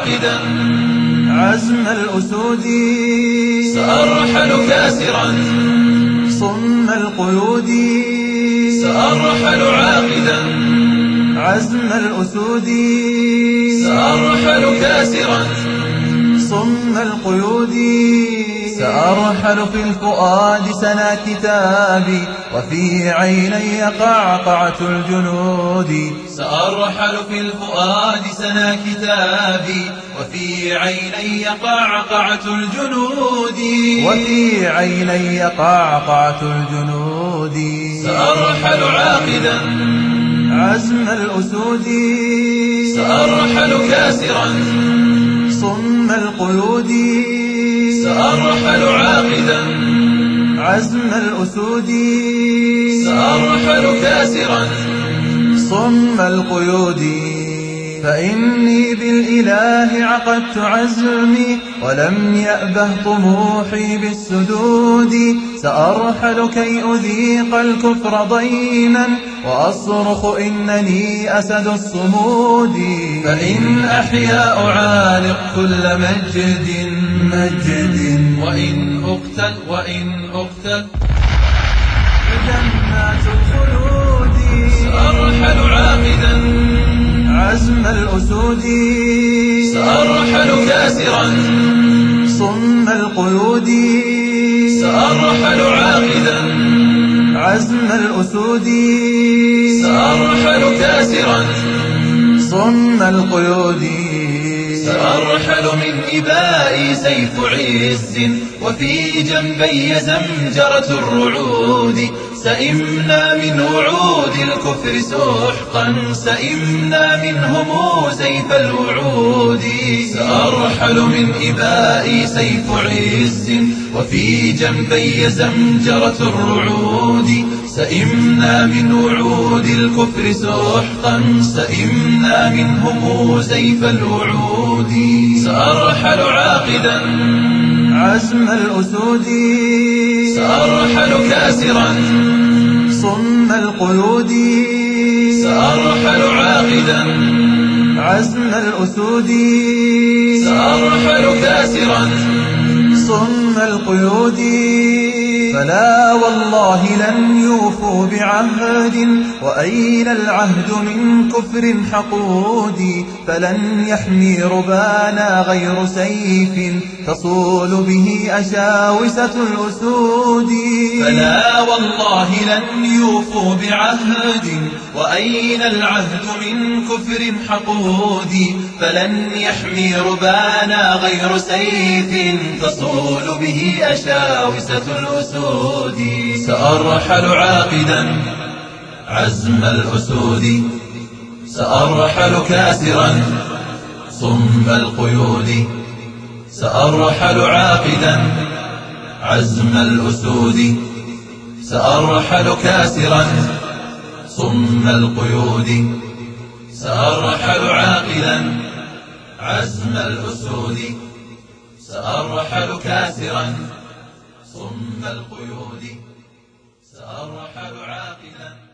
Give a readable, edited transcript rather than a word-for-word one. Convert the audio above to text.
عاقدا عزم الأسود سأرحل كاسرا صم القيود سأرحل عاقدا عزم الأسود سأرحل كاسرا صم القيود سأرحل في الفؤاد سنا كتابي وفي عيني قعقعة الجنود سأرحل في الفؤاد سنا كتابي وفي عيني قعقعة الجنود وفي عيني قعقعة الجنود سأرحل عاقدا عزم الأسود سأرحل كاسرا صم القيود سأرحل عاقدا عزم الأسود سأرحل كاسرا صم القيود فإني بالإله عقدت عزمي ولم يأبه طموحي بالسدود سأرحل كي أذيق الكفر ضيما وأصرخ إنني أسد الصمود فإن أحيا أعانق كل مجد وإن أقتل جنات الخلود سأرحل عاقدا عزم الأسود سأرحل كاسرا صم القيود سأرحل عاقدا عزم الأسود سأرحل كاسرا صم القيود سأرحل من إبائي سيف عز وفي جنبي زمجرة الرعود سئمنا من وعود الكفر سحقا سئمنا منهم زيف الوعود سأرحل من إبائي سيف عز وفي جنبي زمجرة الرعود سئمنا من وعود الكفر سحقا سئمنا منهم زيف الوعود سأرحل عاقدا عزم الأسود سأرحل كاسرا صم القيود سأرحل عاقدا عزم الأسود سأرحل كاسرا صم القيود فلا والله لن يوفوا بعهد وأين العهد من كفر حقود فلن يحمي ربانا غير سيف تصول به أشاوسة الأسود فلا والله لن يوفوا بعهد وأين العهد من كفر حقود فلن يحمي ربانا غير سيف تصول به أشاوسة الأسود سأرحل عاقدا عزم الأسود سأرحل كاسرا صم القيود سأرحل عاقدا عزم الأسود سأرحل كاسرا صم القيود سأرحل عاقلا عزم الأسود سأرحل كاسرا صم القيود سأرحل عاقلا